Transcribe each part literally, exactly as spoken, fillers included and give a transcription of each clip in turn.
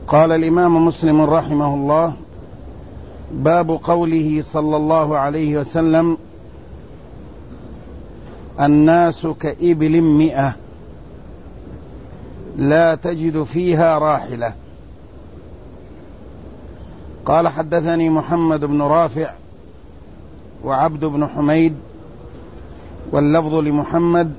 قال الإمام مسلم رحمه الله: باب قوله صلى الله عليه وسلم: الناس كإبل مئة لا تجد فيها راحلة. قال: حدثني محمد بن رافع وعبد بن حميد واللفظ لمحمد.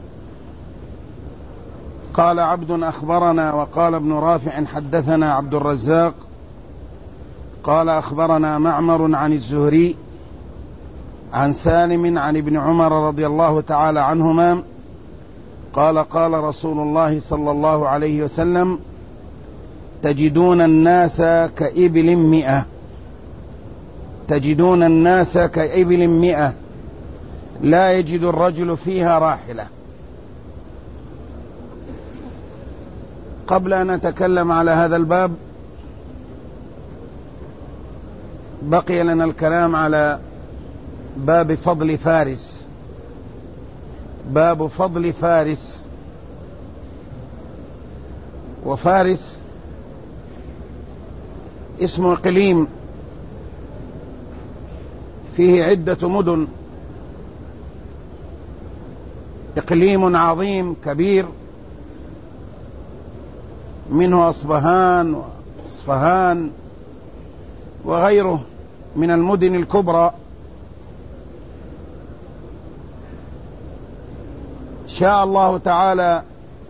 قال عبد: أخبرنا. وقال ابن رافع: حدثنا عبد الرزاق قال: أخبرنا معمر عن الزهري عن سالم عن ابن عمر رضي الله تعالى عنهما قال: قال رسول الله صلى الله عليه وسلم: تجدون الناس كإبل مئة تجدون الناس كإبل مئة لا يجد الرجل فيها راحلة. قبل أن نتكلم على هذا الباب بقي لنا الكلام على باب فضل فارس. باب فضل فارس. وفارس اسم إقليم فيه عدة مدن، إقليم عظيم كبير منه أصبهان وأصفهان وغيره من المدن الكبرى. شاء الله تعالى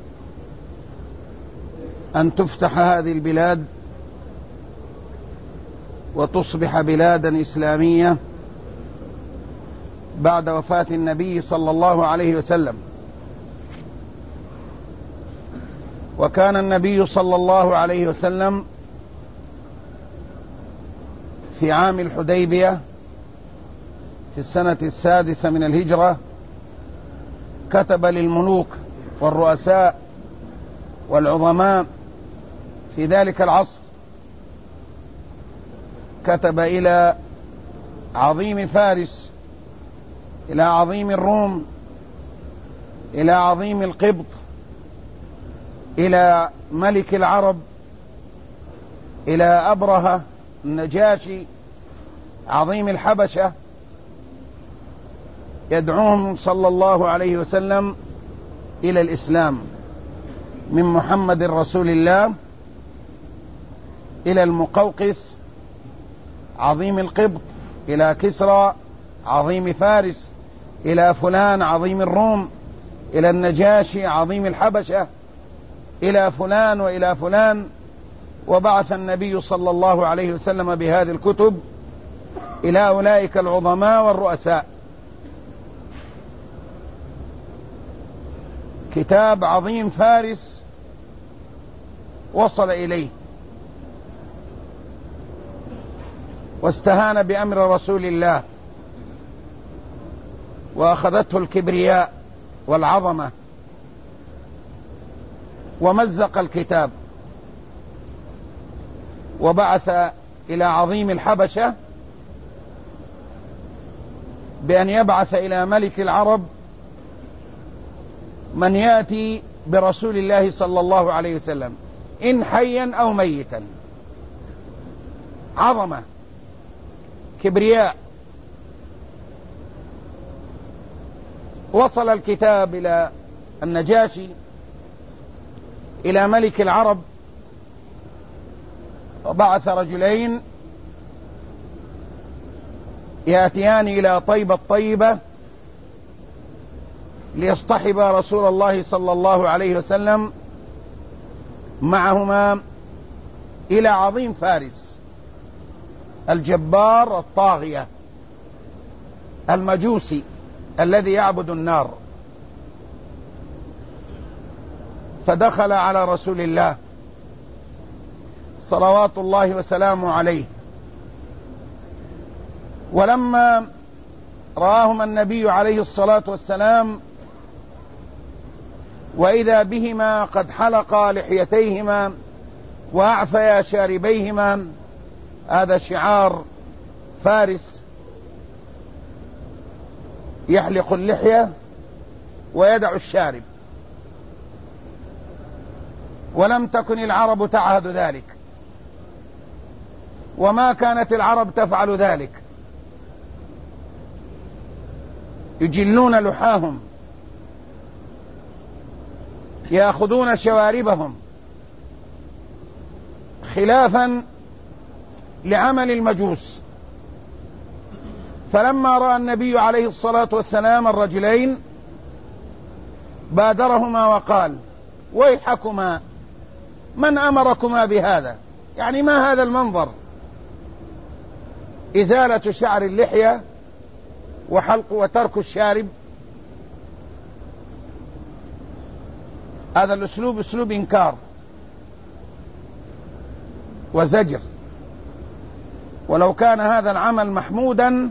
أن تفتح هذه البلاد وتصبح بلادا إسلامية بعد وفاة النبي صلى الله عليه وسلم. وكان النبي صلى الله عليه وسلم في عام الحديبية في السنة السادسة من الهجرة كتب للملوك والرؤساء والعظماء في ذلك العصر، كتب إلى عظيم فارس، إلى عظيم الروم، إلى عظيم القبط، إلى ملك العرب، إلى أبرهة النجاشي عظيم الحبشة، يدعوهم صلى الله عليه وسلم إلى الإسلام، من محمد رسول الله إلى المقوقس عظيم القبط، إلى كسرى عظيم فارس، إلى فلان عظيم الروم، إلى النجاشي عظيم الحبشة، إلى فلان وإلى فلان. وبعث النبي صلى الله عليه وسلم بهذه الكتب إلى أولئك العظماء والرؤساء. كتاب عظيم فارس وصل إليه واستهان بأمر رسول الله وأخذته الكبرياء والعظمة ومزق الكتاب، وبعث إلى عظيم الحبشة بأن يبعث إلى ملك العرب من يأتي برسول الله صلى الله عليه وسلم إن حيا أو ميتا. عظمة، كبرياء. وصل الكتاب إلى النجاشي إلى ملك العرب، وبعث رجلين يأتيان إلى طيبة الطيبة ليصطحب رسول الله صلى الله عليه وسلم معهما إلى عظيم فارس الجبار الطاغية المجوسي الذي يعبد النار. فدخل على رسول الله صلوات الله وسلامه عليه، ولما رآهما النبي عليه الصلاة والسلام وإذا بهما قد حلقا لحيتيهما وأعفيا شاربيهما، هذا شعار فارس، يحلق اللحية ويدع الشارب، ولم تكن العرب تعهد ذلك. وما كانت العرب تفعل ذلك، يجلون لحاهم، يأخذون شواربهم، خلافا لعمل المجوس. فلما رأى النبي عليه الصلاة والسلام الرجلين بادرهما وقال: ويحكما، من أمركما بهذا؟ يعني ما هذا المنظر؟ إزالة شعر اللحية وحلق وترك الشارب. هذا الأسلوب أسلوب إنكار وزجر، ولو كان هذا العمل محمودا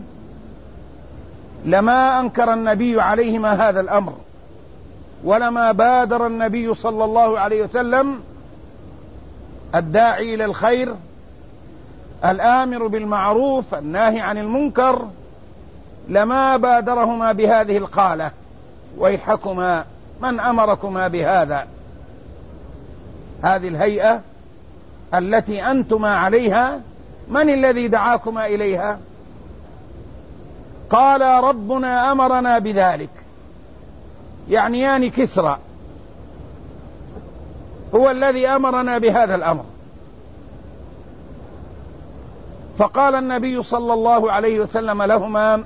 لما أنكر النبي عليهما هذا الأمر، ولما بادر النبي صلى الله عليه وسلم الداعي إلى الخير الآمر بالمعروف الناهي عن المنكر، لما بادرهما بهذه القالة: ويحكما، من أمركما بهذا؟ هذه الهيئة التي أنتما عليها من الذي دعاكما إليها؟ قال: ربنا أمرنا بذلك، يعنيان كسرى، هو الذي أمرنا بهذا الأمر. فقال النبي صلى الله عليه وسلم لهما،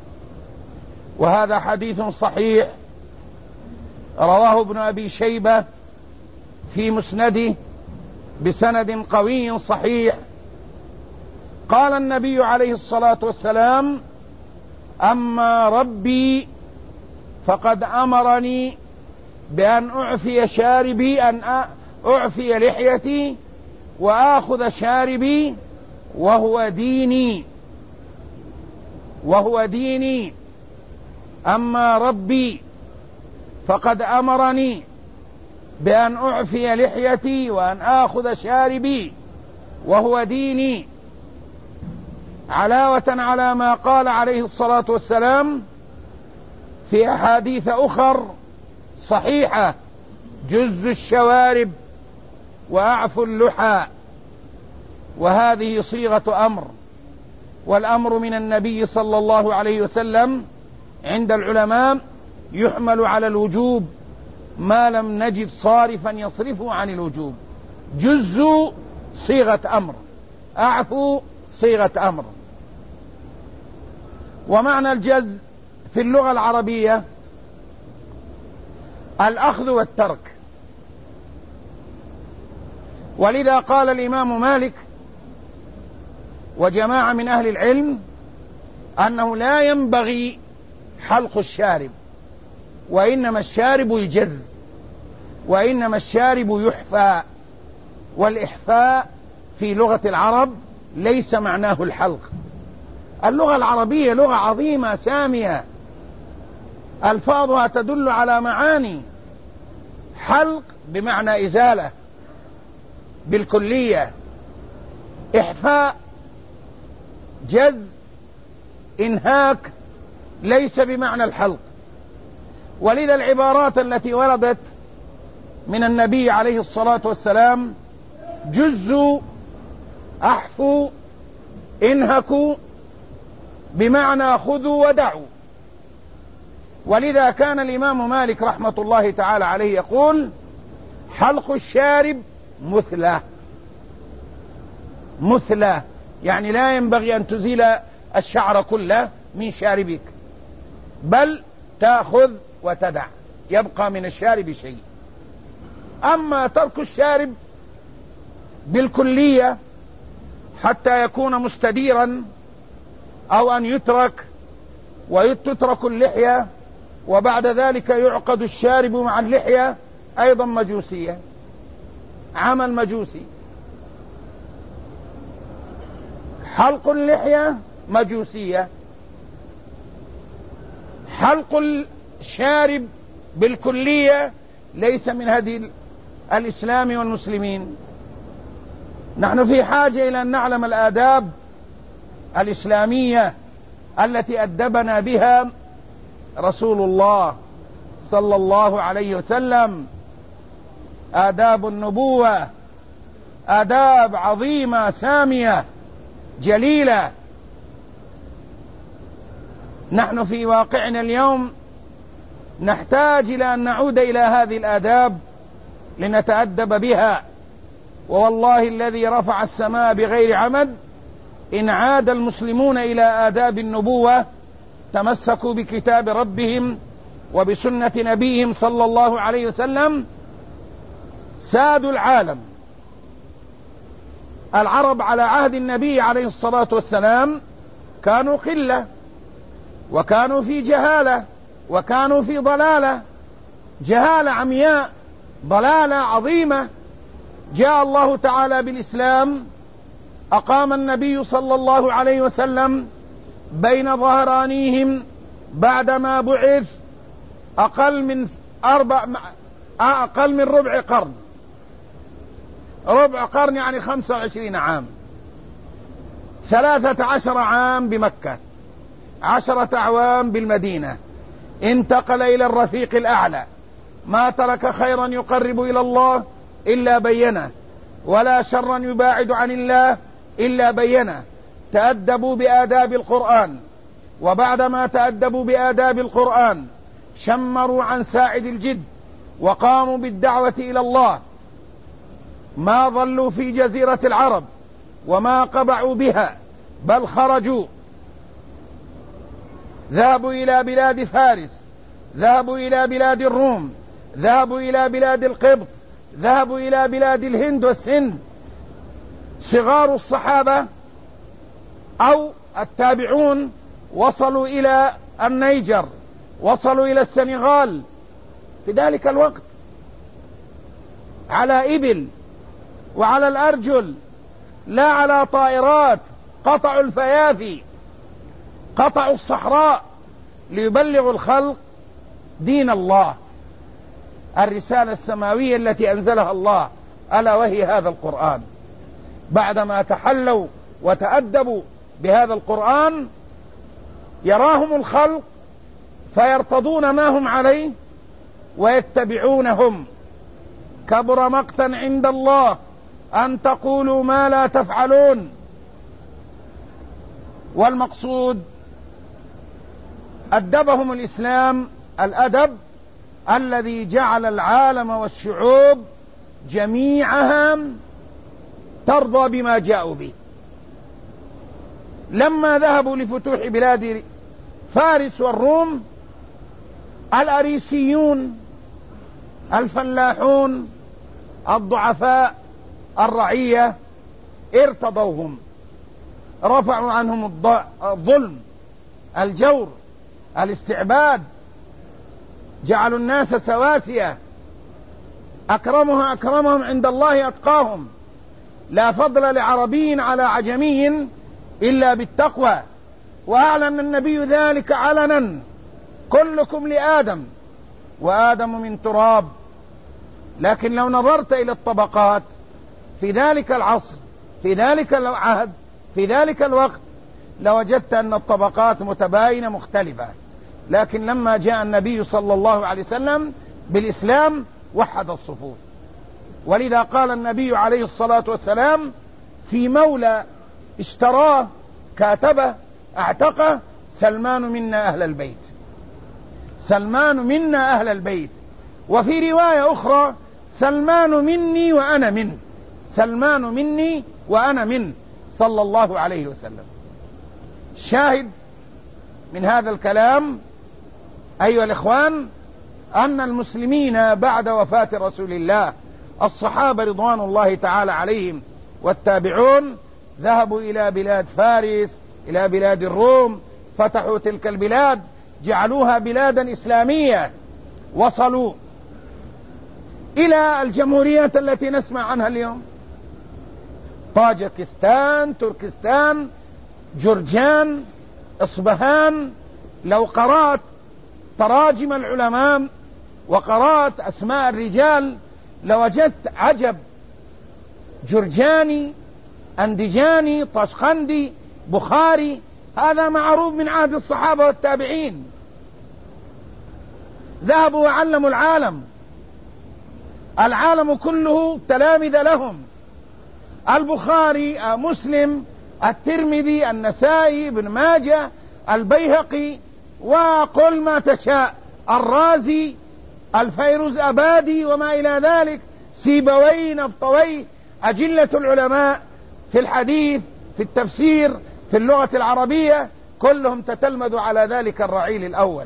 وهذا حديث صحيح رواه ابن أبي شيبة في مسنده بسند قوي صحيح، قال النبي عليه الصلاة والسلام: أما ربي فقد أمرني بأن أعفي شاربي، أن أعفي لحيتي وآخذ شاربي، وهو ديني وهو ديني. أما ربي فقد أمرني بأن أعفي لحيتي وأن آخذ شاربي، وهو ديني، علاوة على ما قال عليه الصلاة والسلام في أحاديث أخر صحيحة: جز الشوارب وأعفو اللحى. وهذه صيغة أمر، والأمر من النبي صلى الله عليه وسلم عند العلماء يحمل على الوجوب ما لم نجد صارفا يصرفه عن الوجوب. جز صيغة أمر، أعفو صيغة أمر. ومعنى الجز في اللغة العربية الأخذ والترك، ولذا قال الإمام مالك وجماعة من أهل العلم أنه لا ينبغي حلق الشارب، وإنما الشارب يجز، وإنما الشارب يحفى. والإحفاء في لغة العرب ليس معناه الحلق. اللغة العربية لغة عظيمة سامية، ألفاظها تدل على معاني. حلق بمعنى إزالة بالكلية، إحفاء جز إنهاك، ليس بمعنى الحلق. ولذا العبارات التي وردت من النبي عليه الصلاة والسلام: جزوا، أحفوا، انهكوا، بمعنى خذوا ودعوا. ولذا كان الإمام مالك رحمة الله تعالى عليه يقول: حلق الشارب مثلى. مثلى يعني لا ينبغي أن تزيل الشعر كله من شاربك، بل تأخذ وتدع، يبقى من الشارب شيء. أما ترك الشارب بالكلية حتى يكون مستديرا، أو أن يترك وتترك اللحية وبعد ذلك يعقد الشارب مع اللحية، أيضا مجوسية، عمل مجوسي. حلق اللحية مجوسية، حلق الشارب بالكلية ليس من هدي الإسلام والمسلمين. نحن في حاجة إلى أن نعلم الآداب الإسلامية التي أدبنا بها رسول الله صلى الله عليه وسلم، آداب النبوة، آداب عظيمة سامية جليلة. نحن في واقعنا اليوم نحتاج إلى أن نعود إلى هذه الآداب لنتأدب بها، ووالله الذي رفع السماء بغير عمد إن عاد المسلمون إلى آداب النبوة تمسكوا بكتاب ربهم وبسنة نبيهم صلى الله عليه وسلم سادوا العالم. العرب على عهد النبي عليه الصلاة والسلام كانوا قلة، وكانوا في جهالة، وكانوا في ضلالة، جهالة عمياء، ضلالة عظيمة. جاء الله تعالى بالإسلام، أقام النبي صلى الله عليه وسلم بين ظهرانيهم بعدما بعث أقل من أربع أقل من ربع قرن، ربع قرن يعني خمسة وعشرين عام، ثلاثة عشر عام بمكة، عشرة أعوام بالمدينة، انتقل إلى الرفيق الأعلى، ما ترك خيرا يقرب إلى الله إلا بينه، ولا شرا يباعد عن الله إلا بينه. تأدبوا بآداب القرآن، وبعدما تأدبوا بآداب القرآن شمروا عن ساعد الجد وقاموا بالدعوة إلى الله. ما ظلوا في جزيرة العرب وما قبعوا بها، بل خرجوا، ذهبوا إلى بلاد فارس، ذهبوا إلى بلاد الروم، ذهبوا إلى بلاد القبط، ذهبوا إلى بلاد الهند والسند. صغار الصحابة أو التابعون وصلوا إلى النيجر، وصلوا إلى السنغال في ذلك الوقت على إبل وعلى الأرجل، لا على طائرات. قطعوا الفيافي، قطعوا الصحراء ليبلغوا الخلق دين الله، الرسالة السماوية التي أنزلها الله، ألا وهي هذا القرآن. بعدما تحلوا وتأدبوا بهذا القرآن يراهم الخلق فيرتضون ما هم عليه ويتبعونهم. كبر مقتا عند الله أن تقولوا ما لا تفعلون. والمقصود أدبهم الإسلام الأدب الذي جعل العالم والشعوب جميعها ترضى بما جاءوا به. لما ذهبوا لفتوح بلاد فارس والروم، الأريسيون الفلاحون الضعفاء الرعية ارتضوهم، رفعوا عنهم الظلم، الجور، الاستعباد، جعلوا الناس سواسية، أكرمها أكرمهم عند الله أتقاهم. لا فضل لعربي على عجمي إلا بالتقوى، وأعلن النبي ذلك علنا: كلكم لآدم وآدم من تراب. لكن لو نظرت إلى الطبقات في ذلك العصر، في ذلك العهد، في ذلك الوقت، لوجدت أن الطبقات متباينة مختلفة. لكن لما جاء النبي صلى الله عليه وسلم بالإسلام وحد الصفوف. ولذا قال النبي عليه الصلاة والسلام في مولى اشتراه كاتبه اعتقه: سلمان منا أهل البيت، سلمان منا أهل البيت. وفي رواية أخرى: سلمان مني وأنا منه، سلمان مني وأنا منه، صلى الله عليه وسلم. شاهد من هذا الكلام أيها الإخوان أن المسلمين بعد وفاة رسول الله، الصحابة رضوان الله تعالى عليهم والتابعون، ذهبوا إلى بلاد فارس، إلى بلاد الروم، فتحوا تلك البلاد، جعلوها بلادا إسلامية، وصلوا إلى الجمهوريات التي نسمع عنها اليوم: طاجكستان، تركستان، جرجان، إصبهان. لو قرأت تراجم العلماء وقرأت أسماء الرجال لوجدت عجب. جرجاني، أندجاني، طشخندي، بخاري، هذا معروف من عهد الصحابة والتابعين. ذهبوا وعلموا العالم، العالم كله تلامذ لهم. البخاري، مسلم، الترمذي، النسائي، ابن ماجه، البيهقي، وقل ما تشاء، الرازي، الفيروز أبادي، وما إلى ذلك، سيبوي، نفطوي، أجلة العلماء في الحديث، في التفسير، في اللغة العربية، كلهم تتلمذوا على ذلك الرعيل الأول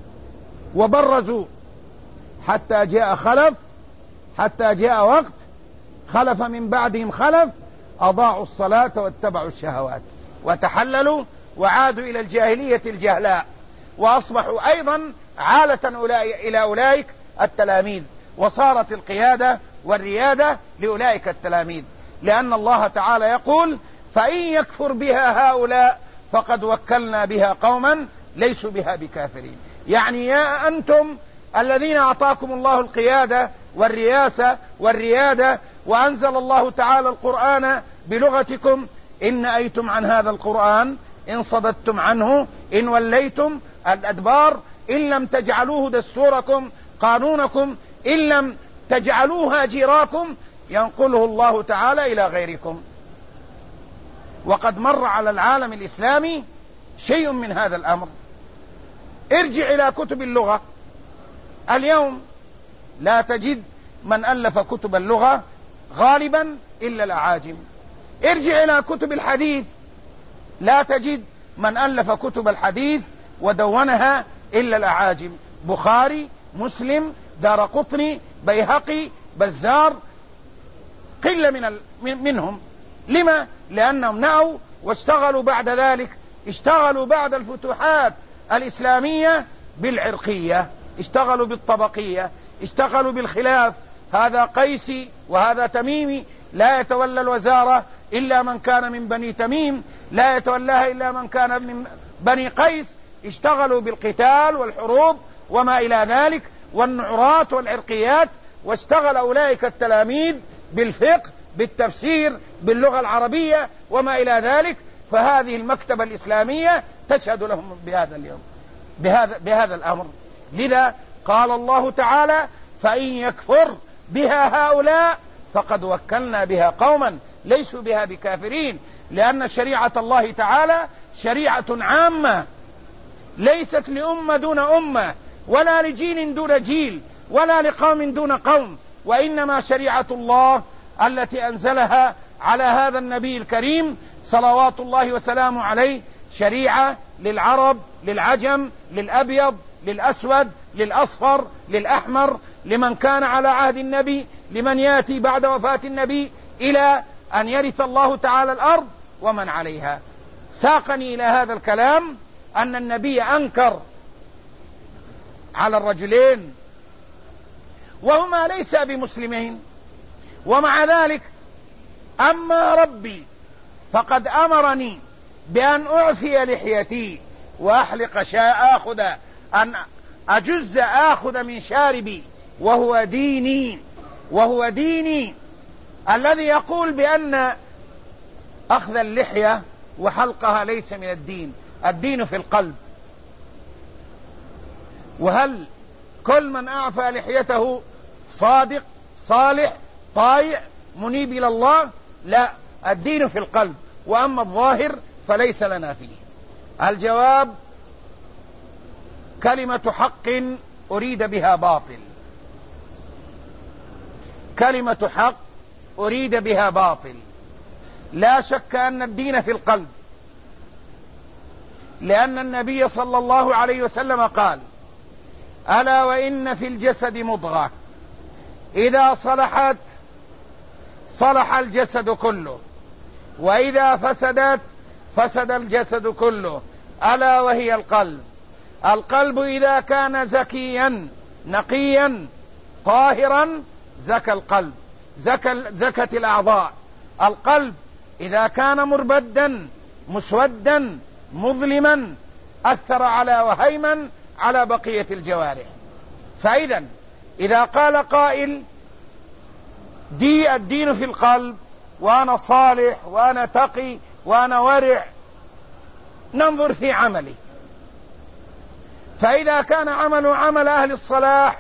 وبرزوا حتى جاء خلف، حتى جاء وقت خلف من بعدهم خلف أضاعوا الصلاة واتبعوا الشهوات وتحللوا وعادوا إلى الجاهلية الجهلاء، وأصبحوا أيضا عالة إلى أولئك التلاميذ، وصارت القيادة والريادة لأولئك التلاميذ، لأن الله تعالى يقول: فإن يكفر بها هؤلاء فقد وكلنا بها قوما ليسوا بها بكافرين. يعني يا أنتم الذين أعطاكم الله القيادة والرياسة والريادة، وأنزل الله تعالى القرآن بلغتكم، إن نأيتم عن هذا القرآن، إن صددتم عنه، إن وليتم الأدبار، إن لم تجعلوه دستوركم قانونكم، إن لم تجعلوها جيراكم، ينقله الله تعالى إلى غيركم. وقد مر على العالم الإسلامي شيء من هذا الأمر. ارجع إلى كتب اللغة، اليوم لا تجد من ألف كتب اللغة غالبا إلا الأعاجم. ارجع إلى كتب الحديث، لا تجد من ألف كتب الحديث ودونها إلا الأعاجم. بخاري، مسلم، دارقطني، بيهقي، بزار، قلة من منهم. لما؟ لأنهم نأوا واشتغلوا بعد ذلك، اشتغلوا بعد الفتوحات الإسلامية بالعرقية، اشتغلوا بالطبقية، اشتغلوا بالخلاف، هذا قيسي وهذا تميمي، لا يتولى الوزارة إلا من كان من بني تميم، لا يتولاها إلا من كان من بني قيس. اشتغلوا بالقتال والحروب وما إلى ذلك والنعرات والعرقيات، واشتغل أولئك التلاميذ بالفقه، بالتفسير، باللغة العربية وما إلى ذلك. فهذه المكتبة الإسلامية تشهد لهم بهذا اليوم، بهذا, بهذا الأمر. لذا قال الله تعالى: فإن يكفر بها هؤلاء فقد وكلنا بها قوما ليسوا بها بكافرين. لأن شريعة الله تعالى شريعة عامة، ليست لأمة دون أمة، ولا لجيل دون جيل، ولا لقوم دون قوم، وإنما شريعة الله التي أنزلها على هذا النبي الكريم صلوات الله وسلامه عليه شريعة للعرب، للعجم، للأبيض، للأسود، للأصفر، للأحمر، لمن كان على عهد النبي، لمن يأتي بعد وفاة النبي، إلى أن يرث الله تعالى الأرض ومن عليها. ساقني إلى هذا الكلام أن النبي أنكر على الرجلين وهما ليس بمسلمين، ومع ذلك: أما ربي فقد أمرني بأن أعفي لحيتي وأحلق شاء آخذ أن أجز آخذ من شاربي، وهو ديني، وهو ديني. الذي يقول بأن أخذ اللحية وحلقها ليس من الدين، الدين في القلب. وهل كل من أعفى لحيته صادق صالح طائع منيب إلى الله؟ لا، الدين في القلب، وأما الظاهر فليس لنا فيه. الجواب: كلمة حق أريد بها باطل، كلمة حق أريد بها باطل. لا شك أن الدين في القلب، لأن النبي صلى الله عليه وسلم قال: ألا وإن في الجسد مضغة إذا صلحت صلح الجسد كله، وإذا فسدت فسد الجسد كله، ألا وهي القلب. القلب إذا كان زكيا نقيا طاهرا زكى القلب، زكى زكت الأعضاء. القلب إذا كان مربدا مسودا مظلما أثر على وهيما على بقية الجوارح. فإذا إذا قال قائل: دي الدين في القلب، وأنا صالح وأنا تقي وأنا ورع، ننظر في عمله. فإذا كان عمله عمل أهل الصلاح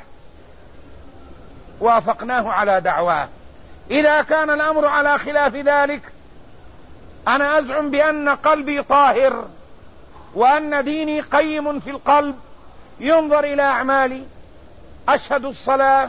وافقناه على دعواه، إذا كان الأمر على خلاف ذلك أنا أزعم بأن قلبي طاهر وأن ديني قيم في القلب، ينظر إلى أعمالي، أشهد الصلاة،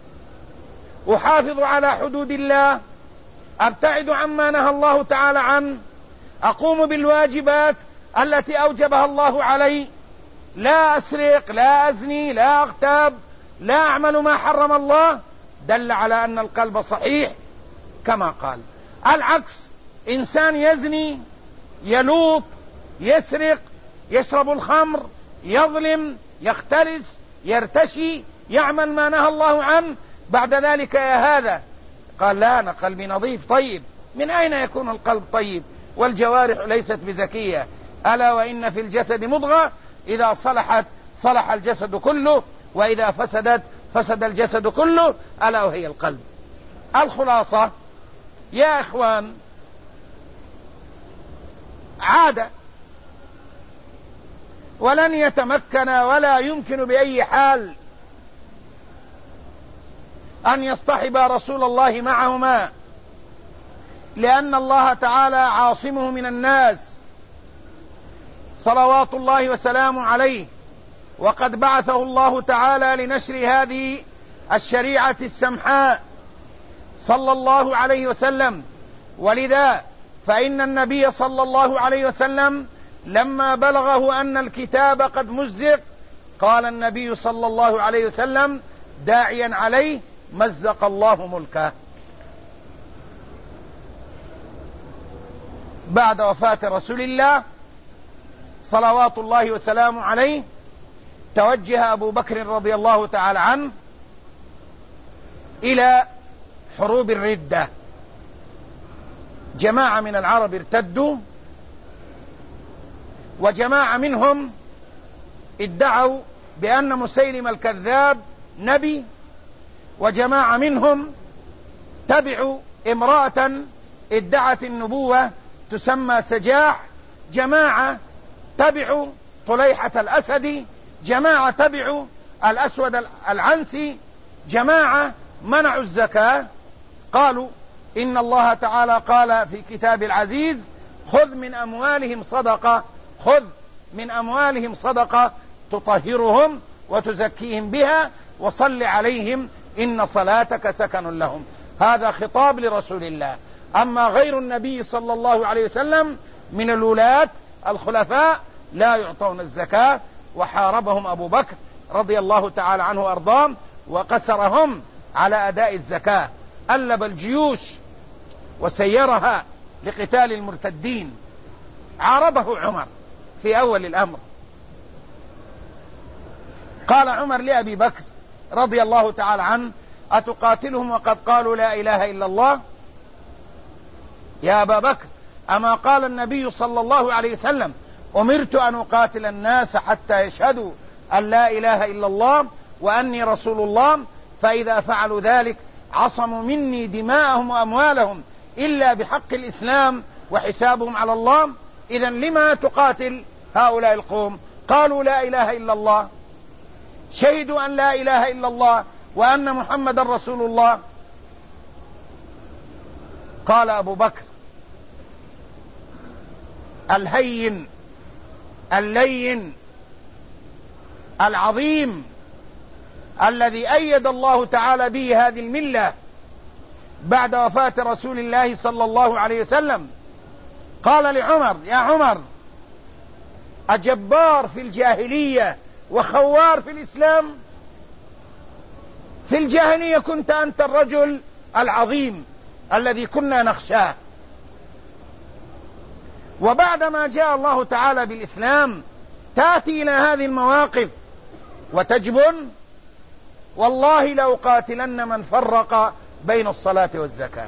أحافظ على حدود الله، أبتعد عما نهى الله تعالى عنه، أقوم بالواجبات التي أوجبها الله علي، لا أسرق، لا أزني، لا أغتاب، لا أعمل ما حرم الله، دل على أن القلب صحيح كما قال. العكس، إنسان يزني، يلوط، يسرق، يشرب الخمر، يظلم، يختلس، يرتشي، يعمل ما نهى الله عنه، بعد ذلك يا هذا قال لا أنا قلبي نظيف طيب. من أين يكون القلب طيب والجوارح ليست بزكية؟ ألا وإن في الجسد مضغة إذا صلحت صلح الجسد كله، وإذا فسدت فسد الجسد كله، ألا وهي القلب. الخلاصة يا إخوان، عادة ولن يتمكن ولا يمكن بأي حال أن يصطحب رسول الله معهما، لأن الله تعالى عاصمه من الناس صلوات الله وسلامه عليه، وقد بعثه الله تعالى لنشر هذه الشريعة السمحاء صلى الله عليه وسلم. ولذا فإن النبي صلى الله عليه وسلم لما بلغه أن الكتاب قد مزق قال النبي صلى الله عليه وسلم داعيا عليه مزق الله ملكه. بعد وفاة رسول الله صلوات الله وسلامه عليه توجه أبو بكر رضي الله تعالى عنه إلى حروب الردة. جماعة من العرب ارتدوا، وجماعة منهم ادعوا بأن مسيلم الكذاب نبي، وجماعة منهم تبعوا امرأة ادعت النبوة تسمى سجاح، جماعة تبعوا طليحة الأسدي، جماعة تبعوا الأسود العنسي، جماعة منعوا الزكاة. قالوا إن الله تعالى قال في كتاب العزيز خذ من أموالهم صدقة، خذ من أموالهم صدقة تطهرهم وتزكيهم بها وصل عليهم إن صلاتك سكن لهم. هذا خطاب لرسول الله. أما غير النبي صلى الله عليه وسلم من الولاة الخلفاء لا يعطون الزكاة، وحاربهم أبو بكر رضي الله تعالى عنه وأرضاه وقسرهم على أداء الزكاة. ألب الجيوش وسيرها لقتال المرتدين. عارضه عمر في أول الأمر. قال عمر لأبي بكر رضي الله تعالى عنه أتقاتلهم وقد قالوا لا إله إلا الله؟ يا أبا بكر أما قال النبي صلى الله عليه وسلم أمرت أن أقاتل الناس حتى يشهدوا أن لا إله إلا الله وأني رسول الله، فإذا فعلوا ذلك عصموا مني دماءهم وأموالهم إلا بحق الإسلام وحسابهم على الله. إذن لما تقاتل هؤلاء القوم؟ قالوا لا إله إلا الله، شهدوا أن لا إله إلا الله وأن محمد رسول الله. قال أبو بكر الهين اللين العظيم الذي أيد الله تعالى به هذه الملة بعد وفاة رسول الله صلى الله عليه وسلم، قال لعمر يا عمر أجبار في الجاهلية وخوار في الإسلام؟ في الجاهلية كنت أنت الرجل العظيم الذي كنا نخشاه، وبعدما جاء الله تعالى بالإسلام تأتي إلى هذه المواقف وتجبن؟ والله لأقاتلن من فرق بين الصلاة والزكاة،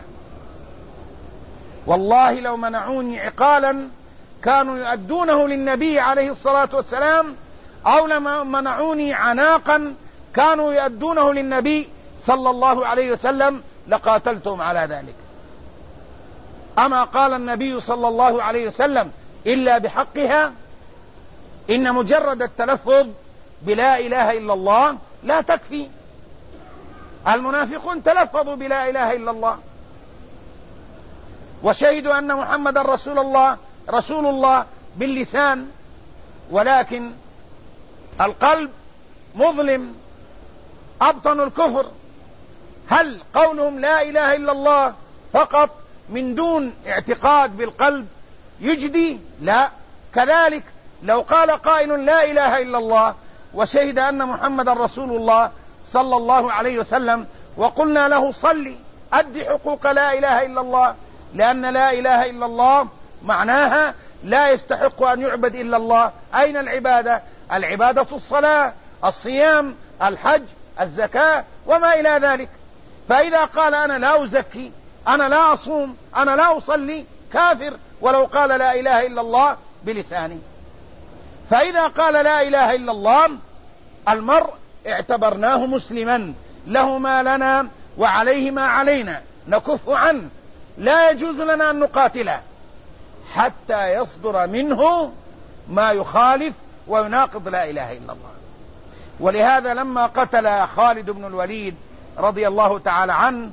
والله لو منعوني عقالا كانوا يؤدونه للنبي عليه الصلاة والسلام، أو لما منعوني عناقا كانوا يؤدونه للنبي صلى الله عليه وسلم لقاتلتهم على ذلك. أما قال النبي صلى الله عليه وسلم إلا بحقها؟ إن مجرد التلفظ بلا إله إلا الله لا تكفي. المنافقون تلفظوا بلا إله إلا الله، وشهدوا أن محمد رسول الله رسول الله باللسان، ولكن القلب مظلم أبطن الكفر. هل قولهم لا إله إلا الله فقط من دون اعتقاد بالقلب يجدي؟ لا. كذلك لو قال قائل لا إله إلا الله وشهد أن محمد رسول الله صلى الله عليه وسلم، وقلنا له صلي أدي حقوق لا إله إلا الله، لأن لا إله إلا الله معناها لا يستحق أن يعبد إلا الله. أين العبادة؟ العبادة الصلاة، الصيام، الحج، الزكاة وما إلى ذلك. فإذا قال أنا لا أزكي، أنا لا أصوم، أنا لا أصلي، كافر ولو قال لا إله إلا الله بلسانه. فإذا قال لا إله إلا الله المرء اعتبرناه مسلما، له ما لنا وعليه ما علينا، نكف عنه، لا يجوز لنا أن نقاتله حتى يصدر منه ما يخالف ويناقض لا إله إلا الله. ولهذا لما قتل خالد بن الوليد رضي الله تعالى عنه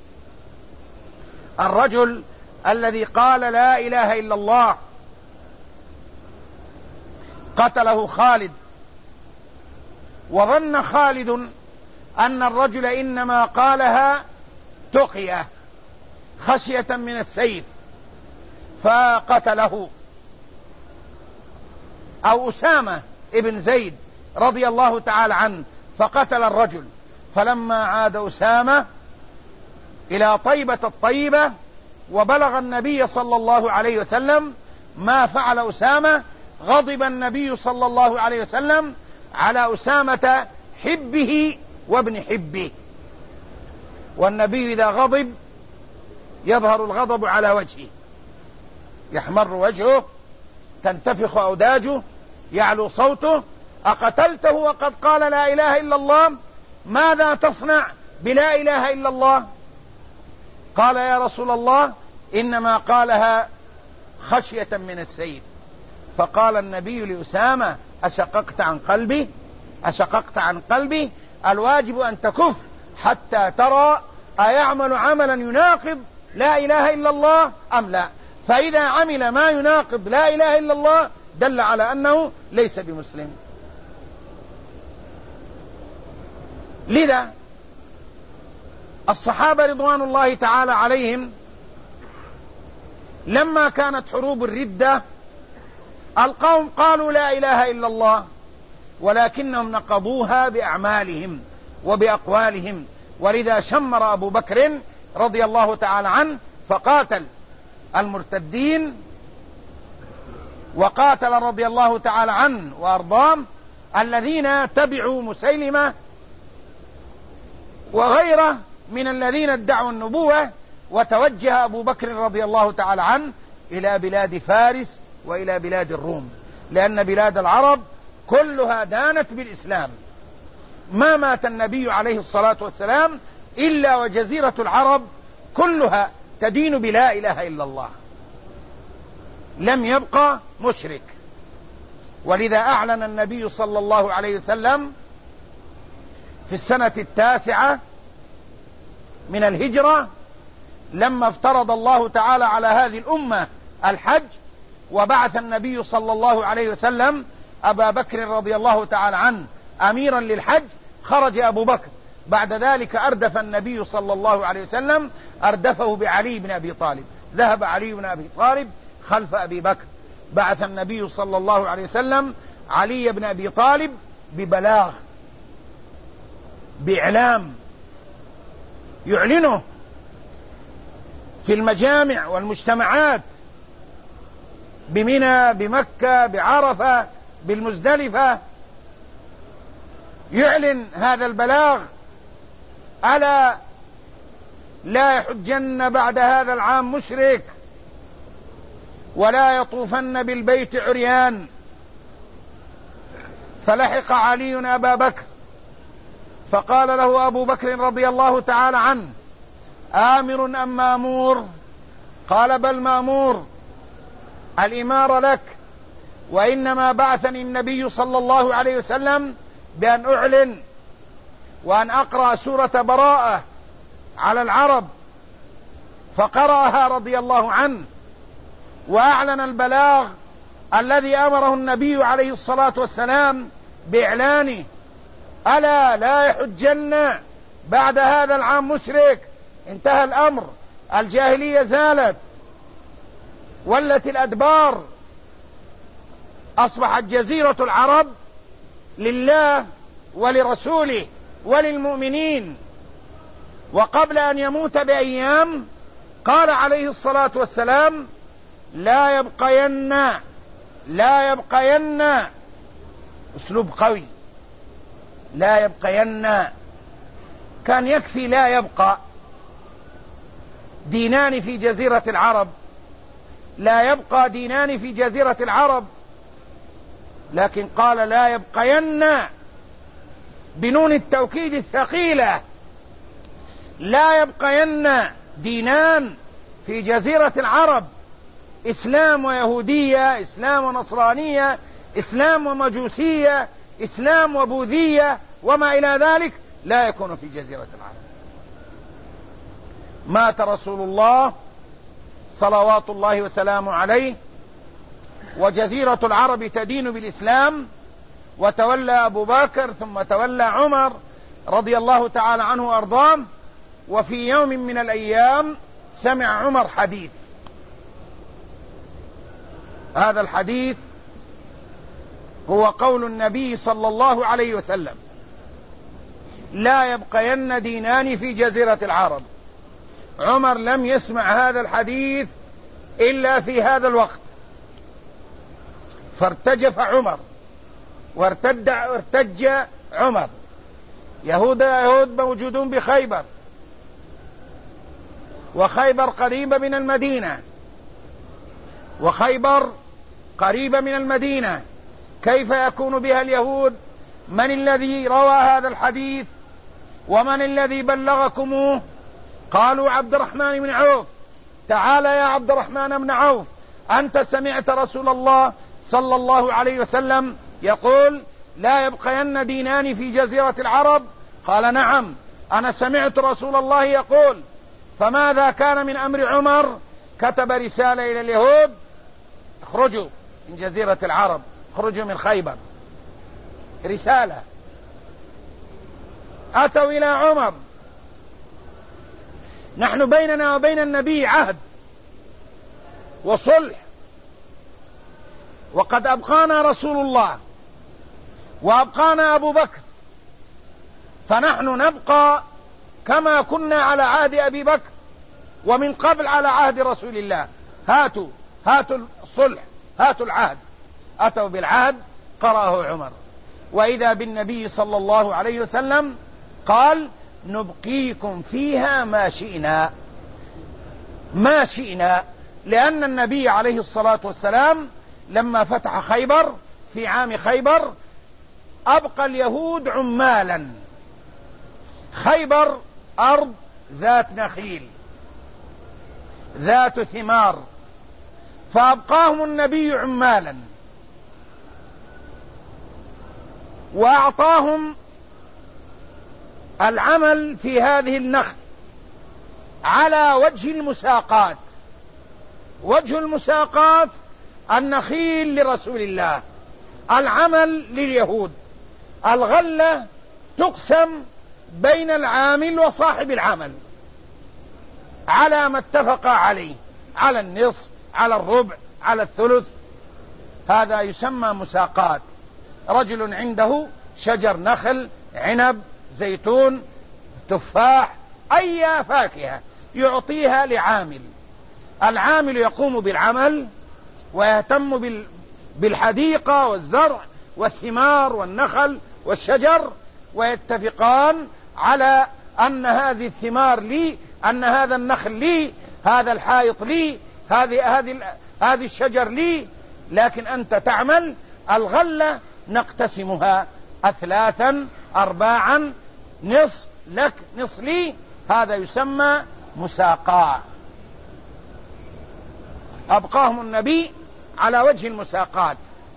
الرجل الذي قال لا إله إلا الله، قتله خالد، وظن خالد أن الرجل إنما قالها تقية خشية من السيف فقتله. أو أسامة ابن زيد رضي الله تعالى عنه فقتل الرجل. فلما عاد أسامة إلى طيبة الطيبة وبلغ النبي صلى الله عليه وسلم ما فعل أسامة، غضب النبي صلى الله عليه وسلم على أسامة حبه وابن حبه. والنبي إذا غضب يظهر الغضب على وجهه، يحمر وجهه، تنتفخ أوداجه، يعلو صوته. أقتلته وقد قال لا إله إلا الله؟ ماذا تصنع بلا إله إلا الله؟ قال يا رسول الله إنما قالها خشية من السيف. فقال النبي لأسامة أشققت عن قلبي؟ أشققت عن قلبي؟ الواجب أن تكف حتى ترى أيعمل عملا يناقض لا إله إلا الله أم لا. فإذا عمل ما يناقض لا إله إلا الله دل على أنه ليس بمسلم. لذا الصحابة رضوان الله تعالى عليهم لما كانت حروب الردة القوم قالوا لا إله إلا الله، ولكنهم نقضوها بأعمالهم وبأقوالهم. ولذا شمر أبو بكر رضي الله تعالى عنه فقاتل المرتدين، وقاتل رضي الله تعالى عنه وأرضاه الذين تبعوا مسيلمة وغيره من الذين ادعوا النبوة. وتوجه أبو بكر رضي الله تعالى عنه إلى بلاد فارس وإلى بلاد الروم، لأن بلاد العرب كلها دانت بالإسلام. ما مات النبي عليه الصلاة والسلام إلا وجزيرة العرب كلها تدين بلا إله إلا الله، لم يبقى مشرك. ولذا أعلن النبي صلى الله عليه وسلم في السنة التاسعة من الهجرة لما افترض الله تعالى على هذه الأمة الحج، وبعث النبي صلى الله عليه وسلم أبا بكر رضي الله تعالى عنه أميرا للحج، خرج أبو بكر. بعد ذلك أردف النبي صلى الله عليه وسلم، أردفه بعلي بن أبي طالب، ذهب علي بن أبي طالب خلف أبي بكر. بعث النبي صلى الله عليه وسلم علي بن أبي طالب ببلاغ، بإعلام يعلنه في المجامع والمجتمعات بمنى، بمكة، بعرفة، بالمزدلفة، يعلن هذا البلاغ: ألا لا يحجن بعد هذا العام مشرك، ولا يطوفن بالبيت عريان. فلحق علي أبا بكر فقال له أبو بكر رضي الله تعالى عنه: آمر أم مامور؟ قال: بل مامور، الإمارة لك، وإنما بعثني النبي صلى الله عليه وسلم بأن أعلن وأن أقرأ سورة براءة على العرب. فقرأها رضي الله عنه وأعلن البلاغ الذي أمره النبي عليه الصلاة والسلام بإعلانه: ألا لا يحجن بعد هذا العام مشرك. انتهى الأمر، الجاهلية زالت، ولت الأدبار، أصبحت جزيرة العرب لله ولرسوله وللمؤمنين. وقبل أن يموت بأيام قال عليه الصلاة والسلام: لا يبقين لا يبقين أسلوب قوي، لا يبقين، كان يكفي لا يبقى دينان في جزيرة العرب، لا يبقى دينان في جزيرة العرب، لكن قال لا يبقين بنون التوكيد الثقيلة، لا يبقين دينان في جزيرة العرب، إسلام ويهودية، إسلام ونصرانية، إسلام ومجوسية، إسلام وبوذية وما إلى ذلك، لا يكون في جزيرة العرب. مات رسول الله صلوات الله وسلامه عليه وجزيرة العرب تدين بالإسلام، وتولى أبو بكر ثم تولى عمر رضي الله تعالى عنه وأرضاه. وفي يوم من الأيام سمع عمر حديث، هذا الحديث هو قول النبي صلى الله عليه وسلم: لا يبقين دينان في جزيرة العرب. عمر لم يسمع هذا الحديث إلا في هذا الوقت، فارتجف عمر وارتد ارتج عمر. يهود يهود موجودون بخيبر، وخيبر قريبة من المدينة، وخيبر قريبة من المدينة، كيف يكون بها اليهود؟ من الذي روى هذا الحديث ومن الذي بلغكموه؟ قالوا: عبد الرحمن بن عوف. تعال يا عبد الرحمن بن عوف، أنت سمعت رسول الله صلى الله عليه وسلم يقول: لا يبقين دينان في جزيرة العرب؟ قال: نعم، أنا سمعت رسول الله يقول. فماذا كان من أمر عمر؟ كتب رسالة إلى اليهود: اخرجوا من جزيرة العرب، اخرجوا من خيبر. رسالة. أتوا إلى عمر: نحن بيننا وبين النبي عهد وصلح، وقد أبقانا رسول الله وأبقانا أبو بكر، فنحن نبقى كما كنا على عهد أبي بكر ومن قبل على عهد رسول الله. هاتوا هاتوا الصلح، هاتوا العهد. أتوا بالعهد، قرأه عمر، وإذا بالنبي صلى الله عليه وسلم قال: نبقيكم فيها ما شئنا، ما شئنا. لأن النبي عليه الصلاة والسلام لما فتح خيبر في عام خيبر أبقى اليهود عمالا. خيبر أرض ذات نخيل ذات ثمار، فأبقاهم النبي عمالا، وأعطاهم العمل في هذه النخل على وجه المساقات. وجه المساقات النخيل لرسول الله، العمل لليهود. الغلة تقسم بين العامل وصاحب العمل على ما اتفق عليه، على النصف، على الربع، على الثلث. هذا يسمى مساقات. رجل عنده شجر نخل، عنب، زيتون، تفاح، أي فاكهة، يعطيها لعامل. العامل يقوم بالعمل ويهتم بالحديقة والزرع والثمار والنخل والشجر، ويتفقان على أن هذه الثمار لي، أن هذا النخل لي، هذا الحائط لي، هذه هذه هذه الشجر لي، لكن أنت تعمل. الغلة نقتسمها أثلاثا، أرباعا، نصف لك نصف لي. هذا يسمى مساقاة. أبقاهم النبي على وجه المساقات.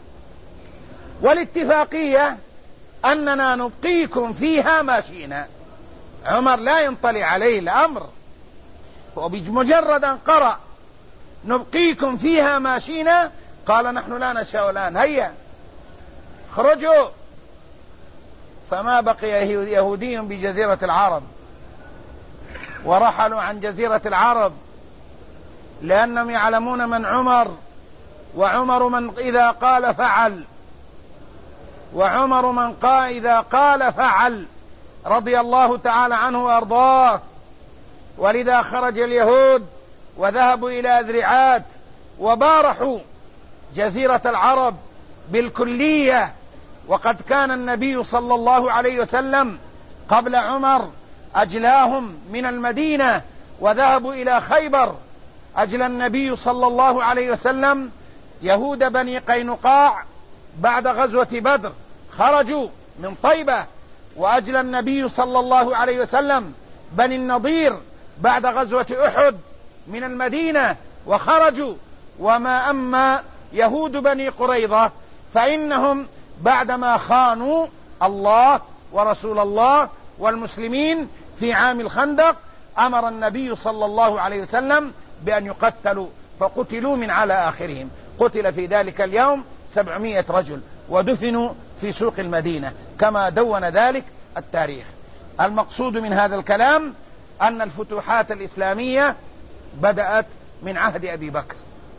والاتفاقية أننا نبقيكم فيها ما شئنا. عمر لا ينطلي عليه الأمر، وبمجرد أن قرأ نبقيكم فيها ماشينا قال نحن لا نشاء الآن، هيا خرجوا. فما بقي يهودي بجزيرة العرب، ورحلوا عن جزيرة العرب لأنهم يعلمون من عمر، وعمر من إذا قال فعل، وعمر من قال إذا قال فعل رضي الله تعالى عنه وأرضاه. ولذا خرج اليهود وذهبوا إلى أذرعات وبارحوا جزيرة العرب بالكلية، وقد كان النبي صلى الله عليه وسلم قبل عمر أجلاهم من المدينة وذهبوا إلى خيبر. أجلى النبي صلى الله عليه وسلم يهود بني قينقاع بعد غزوة بدر، خرجوا من طيبة، وأجلى النبي صلى الله عليه وسلم بني النضير بعد غزوة أحد من المدينة وخرجوا. وما أما يهود بني قريظة فإنهم بعدما خانوا الله ورسول الله والمسلمين في عام الخندق أمر النبي صلى الله عليه وسلم بأن يقتلوا، فقتلوا من على آخرهم. قتل في ذلك اليوم سبعمائة رجل ودفنوا في سوق المدينة كما دون ذلك التاريخ. المقصود من هذا الكلام أن الفتوحات الإسلامية بدأت من عهد أبي بكر،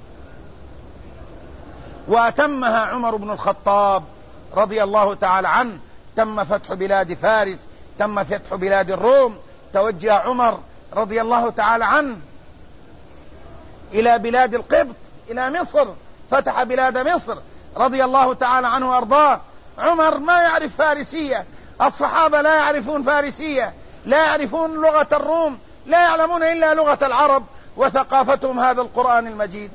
وأتمها عمر بن الخطاب رضي الله تعالى عنه. تم فتح بلاد فارس، تم فتح بلاد الروم. توجه عمر رضي الله تعالى عنه إلى بلاد القبط، إلى مصر، فتح بلاد مصر رضي الله تعالى عنه وأرضاه. عمر ما يعرف فارسية، الصحابة لا يعرفون فارسية، لا يعرفون لغة الروم، لا يعلمون إلا لغة العرب وثقافتهم هذا القرآن المجيد.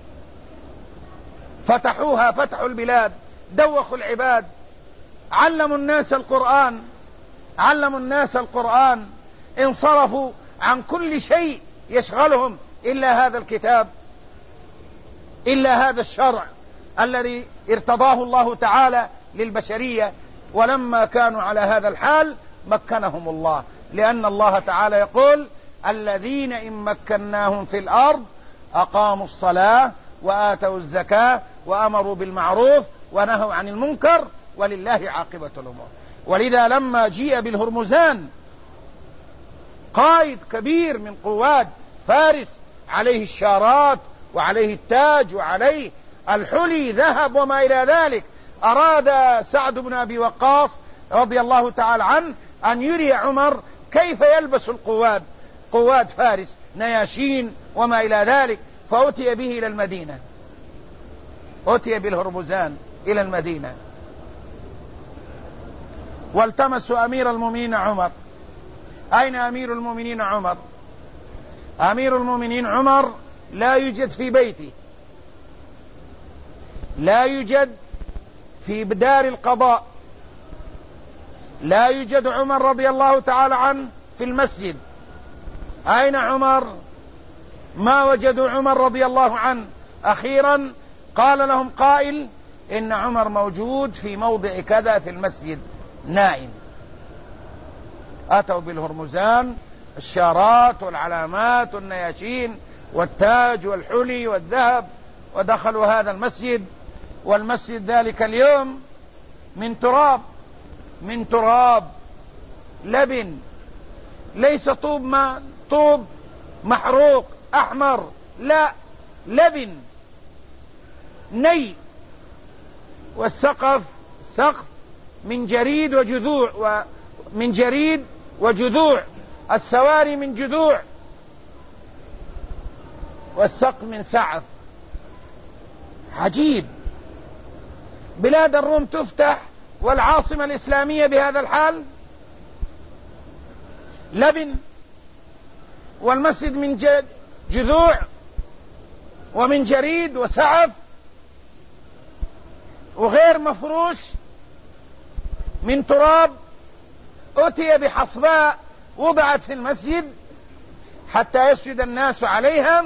فتحوها، فتحوا البلاد، دوخوا العباد، علموا الناس القرآن، علموا الناس القرآن، انصرفوا عن كل شيء يشغلهم إلا هذا الكتاب، إلا هذا الشرع الذي ارتضاه الله تعالى للبشرية. ولما كانوا على هذا الحال مكنهم الله، لأن الله تعالى يقول الذين إن مكناهم في الأرض أقاموا الصلاة وآتوا الزكاة وأمروا بالمعروف ونهوا عن المنكر ولله عاقبة الأمور. ولذا لما جيء بالهرمزان قائد كبير من قوات فارس عليه الشارات وعليه التاج وعليه الحلي ذهب وما إلى ذلك، أراد سعد بن أبي وقاص رضي الله تعالى عنه أن يري عمر كيف يلبس القواد، قوات فارس نياشين وما إلى ذلك، فأتي به إلى المدينة، أتي بالهرمزان إلى المدينة، والتمسوا أمير المؤمنين عمر. أين أمير المؤمنين عمر؟ أمير المؤمنين عمر لا يوجد في بيته، لا يوجد في دار القضاء، لا يوجد عمر رضي الله تعالى عنه في المسجد. أين عمر؟ ما وجدوا عمر رضي الله عنه. أخيرا قال لهم قائل إن عمر موجود في موضع كذا في المسجد نائم. أتوا بالهرمزان، الشارات والعلامات والنياشين والتاج والحلي والذهب، ودخلوا هذا المسجد. والمسجد ذلك اليوم من تراب، من تراب لبن، ليس طوب ما طوب محروق أحمر، لا، لبن ني. والسقف سقف من جريد وجذوع، ومن جريد وجذوع، السواري من جذوع، والسقف من سعف. عجيب. بلاد الروم تفتح والعاصمة الإسلامية بهذا الحال، لبن، والمسجد من جذوع ومن جريد وسعف وغير مفروش من تراب. أتي بحصباء وضعت في المسجد حتى يسجد الناس عليها.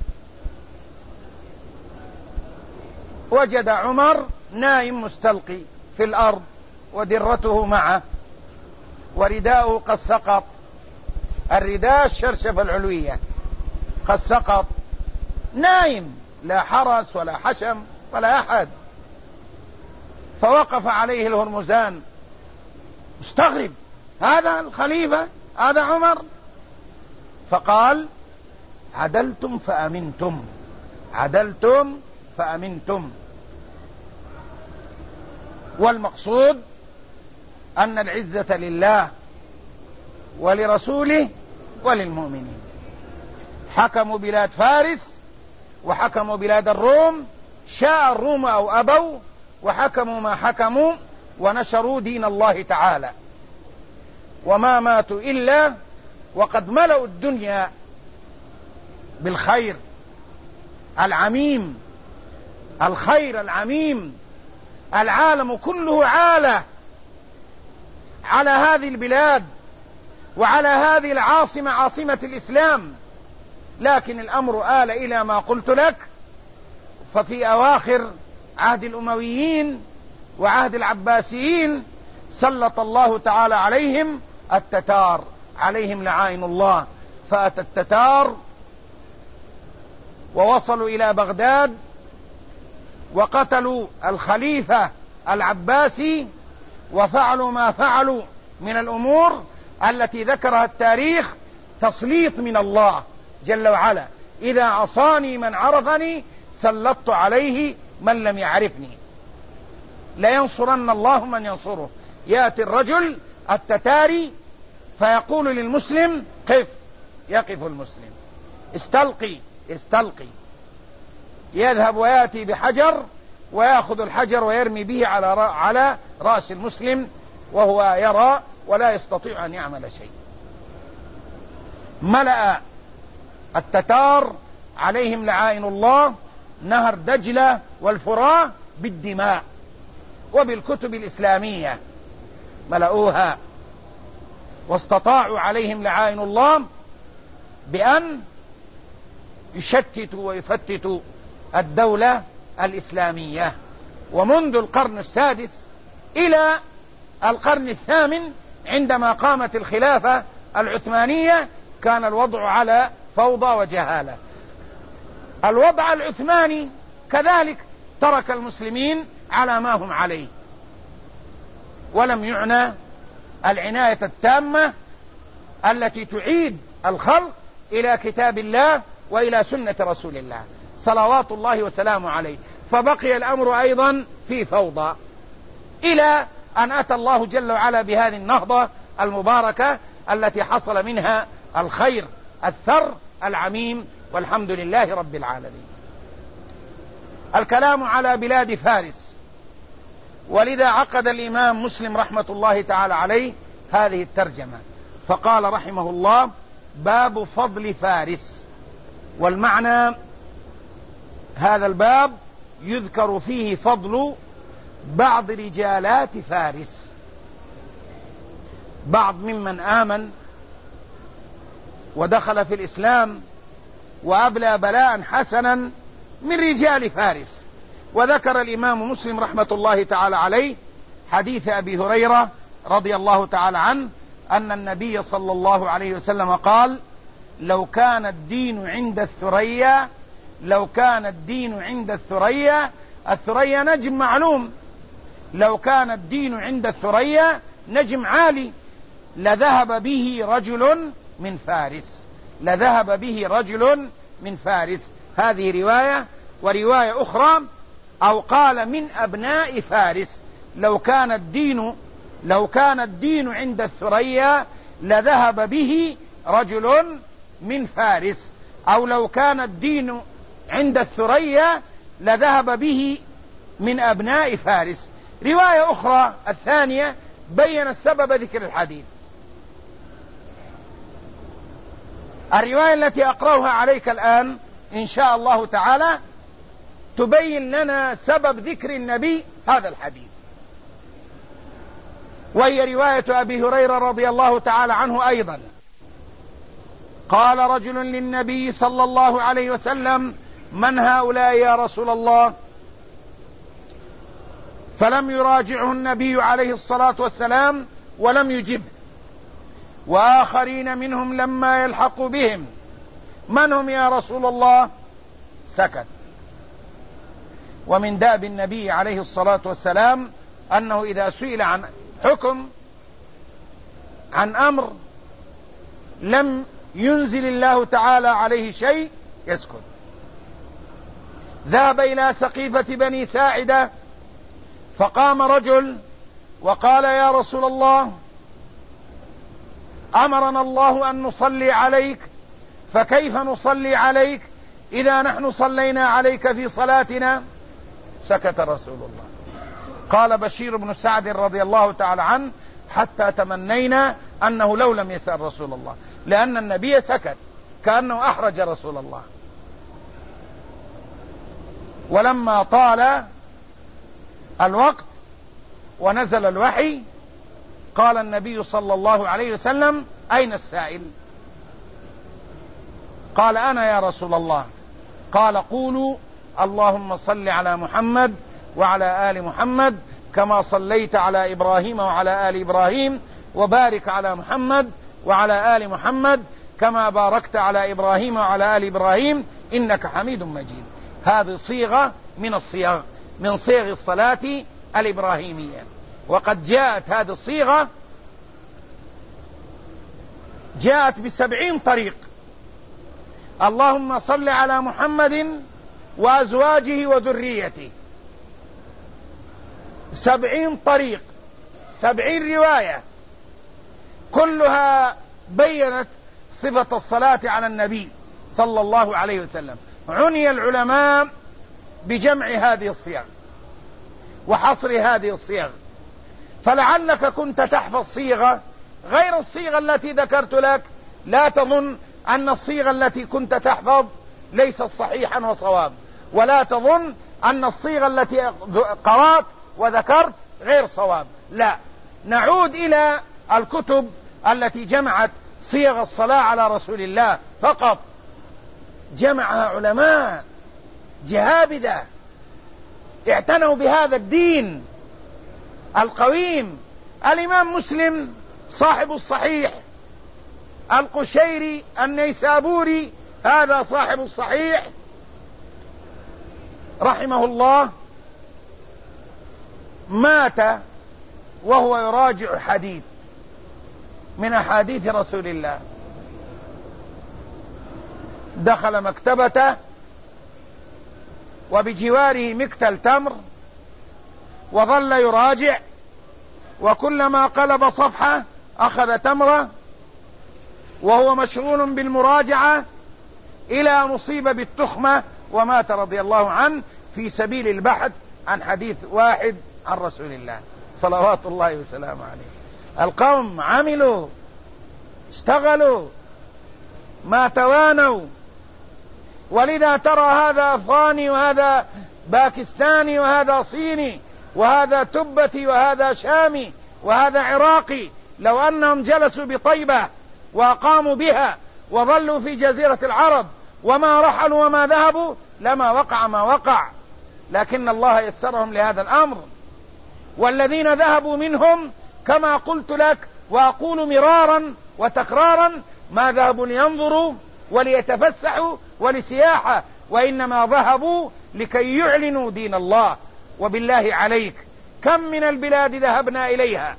وجد عمر نائم مستلقي في الأرض ودرته معه ورداؤه قد سقط، الرداء الشرشفة العلوية قد سقط، نايم، لا حرس ولا حشم ولا أحد. فوقف عليه الهرمزان مستغرب، هذا الخليفة، هذا عمر. فقال: عدلتم فأمنتم، عدلتم فأمنتم. والمقصود أن العزة لله ولرسوله وللمؤمنين. حكموا بلاد فارس وحكموا بلاد الروم، شاء الروم أو أبوا، وحكموا ما حكموا ونشروا دين الله تعالى، وما ماتوا إلا وقد ملأوا الدنيا بالخير العميم، الخير العميم. العالم كله عالة على هذه البلاد وعلى هذه العاصمة، عاصمة الإسلام. لكن الأمر آل إلى ما قلت لك. ففي أواخر عهد الأمويين وعهد العباسيين سلط الله تعالى عليهم التتار، عليهم لعائن الله. فأتى التتار ووصلوا إلى بغداد وقتلوا الخليفة العباسي، وفعلوا ما فعلوا من الأمور التي ذكرها التاريخ تسليط من الله جل وعلا. إذا عصاني من عرفني سلطت عليه من لم يعرفني، لينصرن الله من ينصره. يأتي الرجل التتاري فيقول للمسلم: قف، يقف المسلم. استلقي، استلقي. يذهب ويأتي بحجر ويأخذ الحجر ويرمي به على على رأس المسلم وهو يرى ولا يستطيع أن يعمل شيء. ملأ التتار عليهم لعائن الله نهر دجلة والفرات بالدماء وبالكتب الإسلامية، ملأوها. واستطاعوا عليهم لعائن الله بأن يشتتوا ويفتتوا الدولة الإسلامية. ومنذ القرن السادس إلى القرن الثامن عندما قامت الخلافة العثمانية كان الوضع على فوضى وجهالة. الوضع العثماني كذلك ترك المسلمين على ما هم عليه، ولم يعنى العناية التامة التي تعيد الخلق إلى كتاب الله وإلى سنة رسول الله صلوات الله وسلامه عليه. فبقي الأمر أيضا في فوضى إلى أن أتى الله جل وعلا بهذه النهضة المباركة التي حصل منها الخير الثر العميم، والحمد لله رب العالمين. الكلام على بلاد فارس، ولذا عقد الإمام مسلم رحمة الله تعالى عليه هذه الترجمة، فقال رحمه الله: باب فضل فارس. والمعنى هذا الباب يذكر فيه فضل بعض رجالات فارس، بعض ممن آمن ودخل في الإسلام وأبلى بلاء حسنا من رجال فارس. وذكر الإمام مسلم رحمة الله تعالى عليه حديث أبي هريرة رضي الله تعالى عنه أن النبي صلى الله عليه وسلم قال: لو كان الدين عند الثريا، لو كان الدين عند الثريا، الثريا نجم معلوم، لو كان الدين عند الثريا نجم عالي، لذهب به رجل من فارس، لذهب به رجل من فارس. هذه رواية. ورواية أخرى أو قال من أبناء فارس، لو كان الدين لو كان الدين عند الثريا لذهب به رجل من فارس، أو لو كان الدين عند الثريا لذهب به من أبناء فارس. رواية أخرى الثانية بين السبب ذكر الحديث. الرواية التي أقرأها عليك الآن إن شاء الله تعالى تبين لنا سبب ذكر النبي هذا الحديث، وهي رواية أبي هريرة رضي الله تعالى عنه أيضا. قال رجل للنبي صلى الله عليه وسلم: من هؤلاء يا رسول الله؟ فلم يراجعه النبي عليه الصلاة والسلام ولم يجب. وآخرين منهم لما يلحق بهم من هم يا رسول الله؟ سكت. ومن داب النبي عليه الصلاة والسلام أنه إذا سئل عن حكم عن أمر لم ينزل الله تعالى عليه شيء يسكت. ذهب إلى سقيفة بني ساعدة فقام رجل وقال يا رسول الله أمرنا الله أن نصلي عليك، فكيف نصلي عليك إذا نحن صلينا عليك في صلاتنا؟ سكت رسول الله. قال بشير بن سعد رضي الله تعالى عنه حتى تمنينا أنه لو لم يسأل رسول الله، لأن النبي سكت كأنه أحرج رسول الله. ولما طال الوقت ونزل الوحي قال النبي صلى الله عليه وسلم أين السائل؟ قال أنا يا رسول الله. قال قولوا اللهم صل على محمد وعلى آل محمد كما صليت على إبراهيم وعلى آل إبراهيم، وبارك على محمد وعلى آل محمد كما باركت على إبراهيم وعلى آل إبراهيم إنك حميد مجيد. هذه صيغة من الصيغ من صيغ الصلاة الإبراهيمية، وقد جاءت هذه الصيغة جاءت بسبعين طريق. اللهم صل على محمد وأزواجه وذريته، سبعين طريق، سبعين رواية، كلها بيّنت صفة الصلاة على النبي صلى الله عليه وسلم. عني العلماء بجمع هذه الصيغ وحصر هذه الصيغ، فلعلك كنت تحفظ صيغة غير الصيغة التي ذكرت لك. لا تظن أن الصيغة التي كنت تحفظ ليست صحيحا وصواب، ولا تظن أن الصيغة التي قرأت وذكرت غير صواب. لا، نعود إلى الكتب التي جمعت صيغ الصلاة على رسول الله فقط، جمعها علماء جهابذة اعتنوا بهذا الدين القويم. الإمام مسلم صاحب الصحيح، القشيري النيسابوري هذا صاحب الصحيح رحمه الله مات وهو يراجع حديث من أحاديث رسول الله. دخل مكتبته وبجواره مكتل تمر وظل يراجع، وكلما قلب صفحة أخذ تمرة وهو مشغول بالمراجعة إلى أن أصيب بالتخمة ومات رضي الله عنه في سبيل البحث عن حديث واحد عن رسول الله صلوات الله وسلامه عليه. القوم عملوا، اشتغلوا، ما توانوا. ولذا ترى هذا أفغاني وهذا باكستاني وهذا صيني وهذا تبتي وهذا شامي وهذا عراقي، لو أنهم جلسوا بطيبة وقاموا بها وظلوا في جزيرة العرب وما رحلوا وما ذهبوا لما وقع ما وقع، لكن الله يسرهم لهذا الأمر. والذين ذهبوا منهم كما قلت لك وأقول مرارا وتكرارا ما ذهبوا لينظروا وليتفسحوا ولسياحة، وإنما ذهبوا لكي يعلنوا دين الله. وبالله عليك كم من البلاد ذهبنا إليها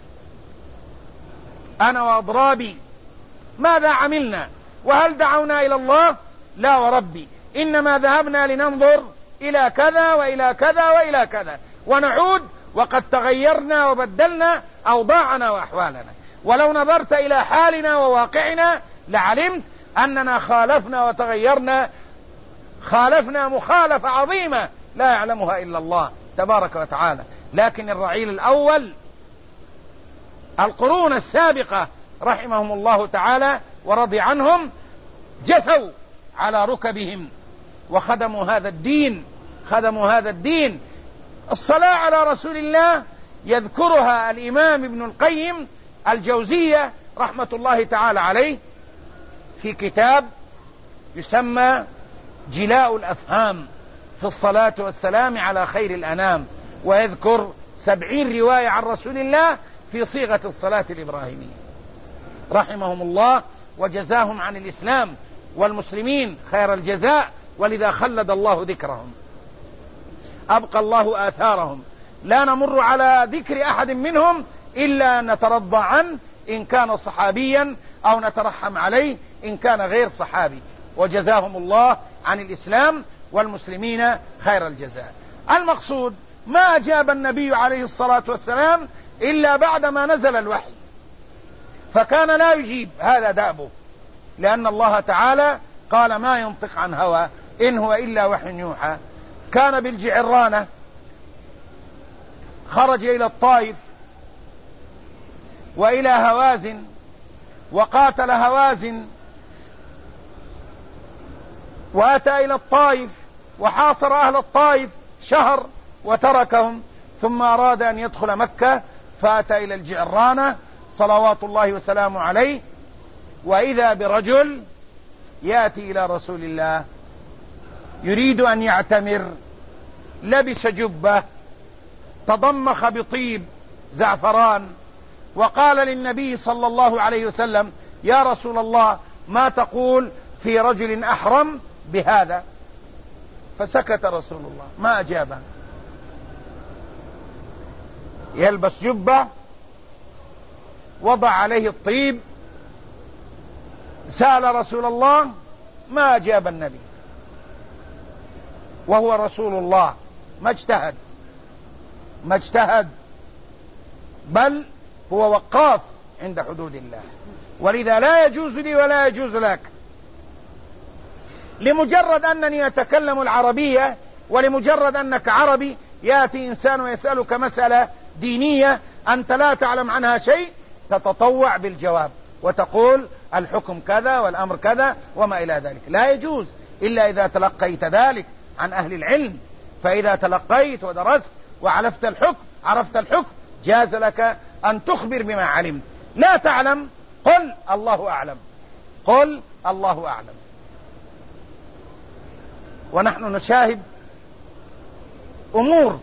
أنا وأضرابي، ماذا عملنا؟ وهل دعونا إلى الله؟ لا وربي، إنما ذهبنا لننظر إلى كذا وإلى كذا وإلى كذا، ونعود وقد تغيرنا وبدلنا أوضاعنا وأحوالنا. ولو نظرت إلى حالنا وواقعنا لعلمت أننا خالفنا وتغيرنا، خالفنا مخالفة عظيمة لا يعلمها إلا الله تبارك وتعالى. لكن الرعيل الأول القرون السابقة رحمهم الله تعالى ورضي عنهم جثوا على ركبهم وخدموا هذا الدين، خدموا هذا الدين. الصلاة على رسول الله يذكرها الإمام ابن القيم الجوزية رحمة الله تعالى عليه في كتاب يسمى جلاء الأفهام في الصلاة والسلام على خير الأنام، ويذكر سبعين رواية عن رسول الله في صيغة الصلاة الإبراهيمية رحمهم الله وجزاهم عن الإسلام والمسلمين خير الجزاء، ولذا خلد الله ذكرهم، أبقى الله آثارهم، لا نمر على ذكر أحد منهم إلا نترضى عنه إن كان صحابيا أو نترحم عليه إن كان غير صحابي، وجزاهم الله عن الإسلام والمسلمين خير الجزاء. المقصود ما أجاب النبي عليه الصلاة والسلام إلا بعدما نزل الوحي، فكان لا يجيب، هذا دأبه، لأن الله تعالى قال ما ينطق عن هوى إن هو إلا وحي يوحى. كان بالجعرانة، خرج إلى الطائف وإلى هوازن وقاتل هوازن، وأتى إلى الطائف وحاصر أهل الطائف شهر وتركهم، ثم أراد أن يدخل مكة فأتى إلى الجعرانة صلوات الله وسلامه عليه، وإذا برجل يأتي إلى رسول الله يريد أن يعتمر، لبس جبة تضمخ بطيب زعفران، وقال للنبي صلى الله عليه وسلم يا رسول الله ما تقول في رجل أحرم بهذا؟ فسكت رسول الله ما أجابه. يلبس جبة، وضع عليه الطيب، سأل رسول الله ما أجاب النبي، وهو رسول الله ما اجتهد ما اجتهد بل هو وقاف عند حدود الله، ولذا لا يجوز لي ولا يجوز لك لمجرد أنني أتكلم العربية ولمجرد أنك عربي يأتي إنسان ويسألك مسألة دينية أنت لا تعلم عنها شيء تتطوع بالجواب وتقول الحكم كذا والأمر كذا وما إلى ذلك، لا يجوز إلا إذا تلقيت ذلك عن أهل العلم. فإذا تلقيت ودرست وعرفت الحكم عرفت الحكم جاز لك أن تخبر بما علمت. لا تعلم قل الله أعلم، قل الله أعلم. ونحن نشاهد أمور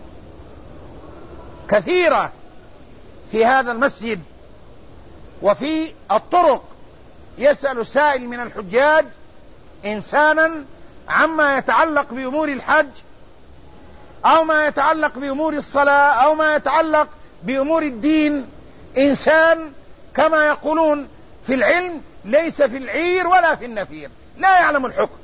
كثيرة في هذا المسجد وفي الطرق، يسأل سائل من الحجاج إنسانا عما يتعلق بأمور الحج أو ما يتعلق بأمور الصلاة أو ما يتعلق بأمور الدين، إنسان كما يقولون في العلم ليس في العير ولا في النفير، لا يعلم الحكم،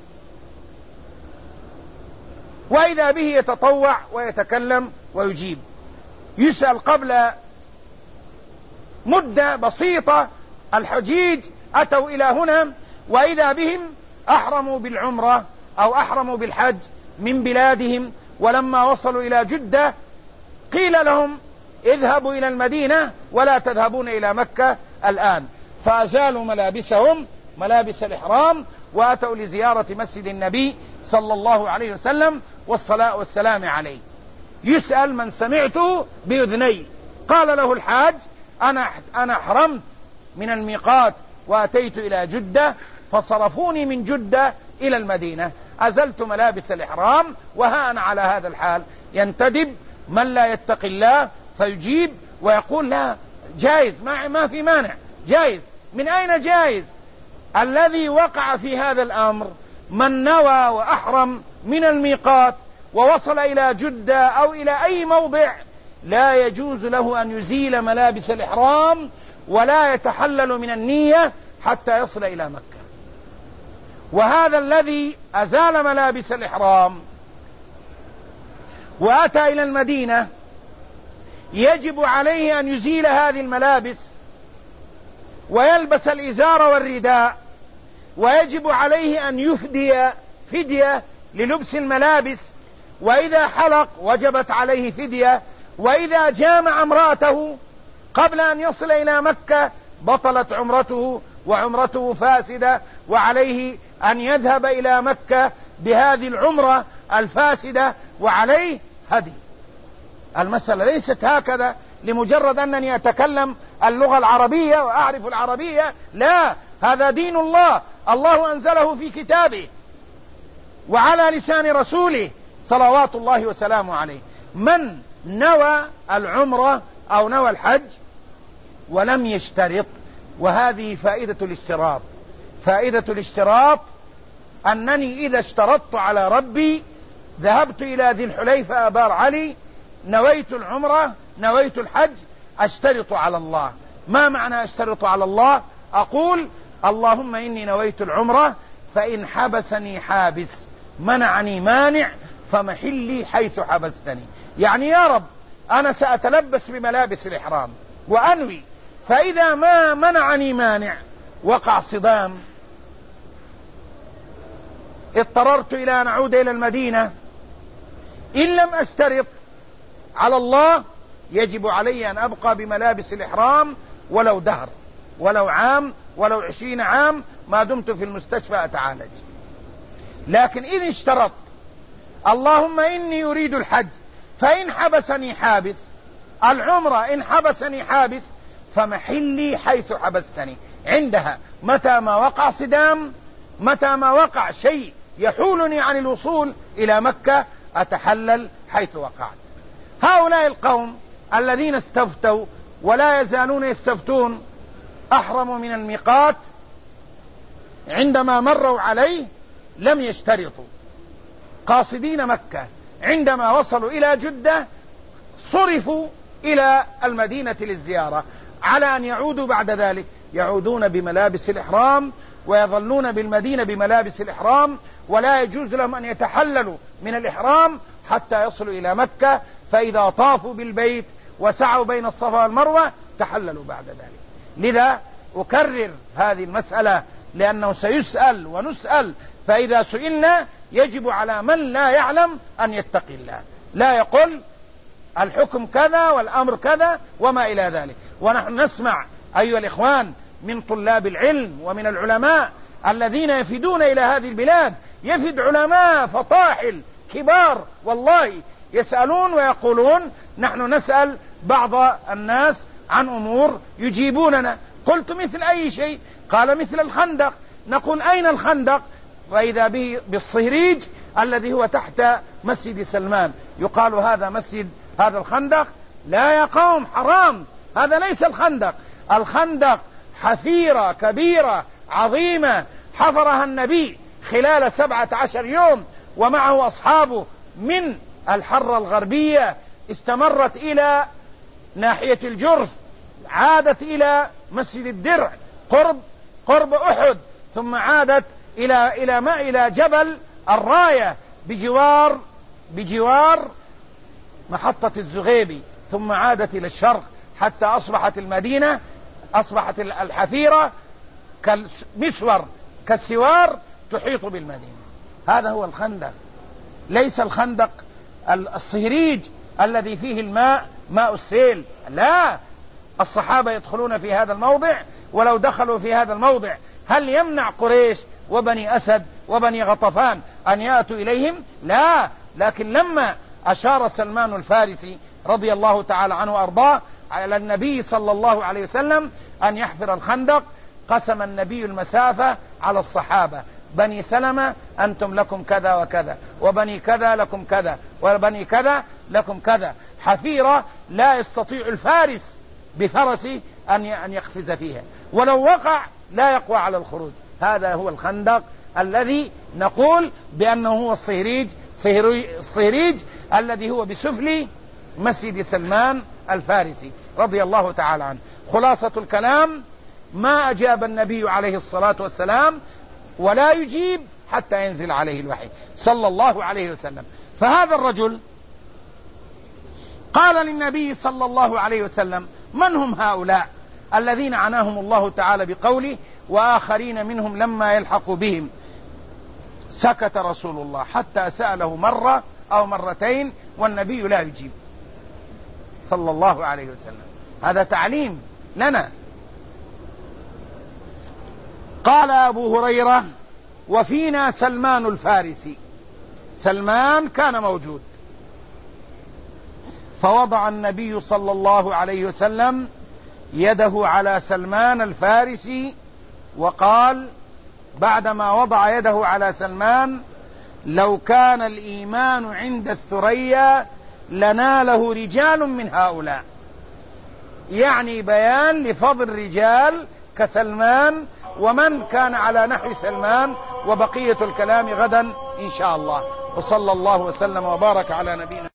وإذا به يتطوع ويتكلم ويجيب. يسأل قبل مدة بسيطة الحجيج أتوا إلى هنا وإذا بهم أحرموا بالعمرة أو أحرموا بالحج من بلادهم، ولما وصلوا إلى جدة قيل لهم اذهبوا إلى المدينة ولا تذهبون إلى مكة الآن، فأزالوا ملابسهم ملابس الإحرام وأتوا لزيارة مسجد النبي صلى الله عليه وسلم والصلاة والسلام عليه. يسأل من سمعته بأذني، قال له الحاج أنا أنا حرمت من الميقات وأتيت إلى جدة فصرفوني من جدة إلى المدينة، أزلت ملابس الإحرام وها أنا على هذا الحال. ينتدب من لا يتقي الله فيجيب ويقول لا جائز، ما, ما في مانع، جائز. من أين جائز؟ الذي وقع في هذا الأمر من نوى وأحرم من الميقات ووصل إلى جدة أو إلى أي موضع لا يجوز له أن يزيل ملابس الإحرام ولا يتحلل من النية حتى يصل إلى مكة. وهذا الذي أزال ملابس الإحرام وأتى إلى المدينة يجب عليه أن يزيل هذه الملابس ويلبس الإزار والرداء، ويجب عليه أن يفدي فدية للبس الملابس، وإذا حلق وجبت عليه فدية، وإذا جامع امرأته قبل أن يصل إلى مكة بطلت عمرته وعمرته فاسدة، وعليه أن يذهب إلى مكة بهذه العمرة الفاسدة وعليه هدي. المسألة ليست هكذا لمجرد أنني أتكلم اللغة العربية وأعرف العربية، لا، هذا دين الله، الله أنزله في كتابه وعلى لسان رسوله صلوات الله وسلامه عليه. من نوى العمرة أو نوى الحج ولم يشترط، وهذه فائدة الاشتراط، فائدة الاشتراط أنني إذا اشترطت على ربي ذهبت إلى ذي الحليفة آبار علي، نويت العمرة، نويت الحج، أشترط على الله. ما معنى أشترط على الله؟ أقول اللهم إني نويت العمرة، فإن حبسني حابس منعني مانع فمحلي حيث حبستني. يعني يا رب أنا سأتلبس بملابس الإحرام وأنوي، فإذا ما منعني مانع وقع صدام، اضطررت إلى أن أعود إلى المدينة، إن لم أشترط على الله يجب علي أن أبقى بملابس الإحرام ولو دهر، ولو عام، ولو عشرين عام، ما دمت في المستشفى أتعالج. لكن إذا اشترط اللهم إني أريد الحج فإن حبسني حابس، العمرة إن حبسني حابس، فمحلي حيث حبستني. عندها متى ما وقع صدام، متى ما وقع شيء يحولني عن الوصول إلى مكة، أتحلل حيث وقعت. هؤلاء القوم الذين استفتوا ولا يزالون يستفتون أحرموا من الميقات، عندما مروا عليه لم يشترطوا، قاصدين مكة، عندما وصلوا إلى جدة صرفوا إلى المدينة للزيارة، على أن يعودوا بعد ذلك يعودون بملابس الإحرام ويظلون بالمدينة بملابس الإحرام، ولا يجوز لهم أن يتحللوا من الإحرام حتى يصلوا إلى مكة، فإذا طافوا بالبيت وسعوا بين الصفا والمروة تحللوا بعد ذلك. لذا أكرر هذه المسألة لأنه سيسأل ونسأل، فإذا سئلنا يجب على من لا يعلم أن يتقي الله، لا يقول الحكم كذا والأمر كذا وما إلى ذلك. ونحن نسمع أيها الإخوان من طلاب العلم ومن العلماء الذين يفدون إلى هذه البلاد، يفد علماء فطاحل كبار والله يسألون ويقولون نحن نسأل بعض الناس عن أمور يجيبوننا. قلت مثل أي شيء؟ قال مثل الخندق. نقول أين الخندق؟ وإذا به بالصهريج الذي هو تحت مسجد سلمان، يقال هذا مسجد، هذا الخندق. لا يا قوم، حرام، هذا ليس الخندق. الخندق حفيرة كبيرة عظيمة حفرها النبي خلال سبعة عشر يوم ومعه أصحابه من الحرة الغربية، استمرت إلى ناحية الجرف، عادت إلى مسجد الدرع قرب قرب أحد، ثم عادت إلى إلى ما إلى جبل الراية بجوار بجوار محطة الزغيبي، ثم عادت إلى الشرق حتى أصبحت المدينة، أصبحت الحفيرة كالمسور كالسوار تحيط بالمدينة. هذا هو الخندق، ليس الخندق الصهريج الذي فيه الماء ماء السيل، لا. الصحابة يدخلون في هذا الموضع، ولو دخلوا في هذا الموضع هل يمنع قريش وبني أسد وبني غطفان أن يأتوا إليهم؟ لا. لكن لما أشار سلمان الفارسي رضي الله تعالى عنه وأرضاه على النبي صلى الله عليه وسلم أن يحفر الخندق، قسم النبي المسافة على الصحابة: بني سلمة أنتم لكم كذا وكذا، وبني كذا لكم كذا، وبني كذا لكم كذا، حفيرة لا يستطيع الفارس بفرسه أن يقفز فيها، ولو وقع لا يقوى على الخروج. هذا هو الخندق الذي نقول بأنه هو الصهريج الصهريج الذي هو بسفل مسجد سلمان الفارسي رضي الله تعالى عنه. خلاصة الكلام: ما أجاب النبي عليه الصلاة والسلام ولا يجيب حتى ينزل عليه الوحي صلى الله عليه وسلم. فهذا الرجل قال للنبي صلى الله عليه وسلم: من هم هؤلاء الذين عناهم الله تعالى بقوله: وآخرين منهم لما يلحقوا بهم؟ سكت رسول الله حتى سأله مرة أو مرتين والنبي لا يجيب صلى الله عليه وسلم. هذا تعليم لنا. قال أبو هريرة: وفينا سلمان الفارسي. سلمان كان موجود، فوضع النبي صلى الله عليه وسلم يده على سلمان الفارسي وقال بعدما وضع يده على سلمان: لو كان الإيمان عند الثريا لناله رجال من هؤلاء. يعني بيان لفضل رجال كسلمان ومن كان على نحو سلمان وبقية الكلام غدا إن شاء الله. وصلى الله وسلم وبارك على نبينا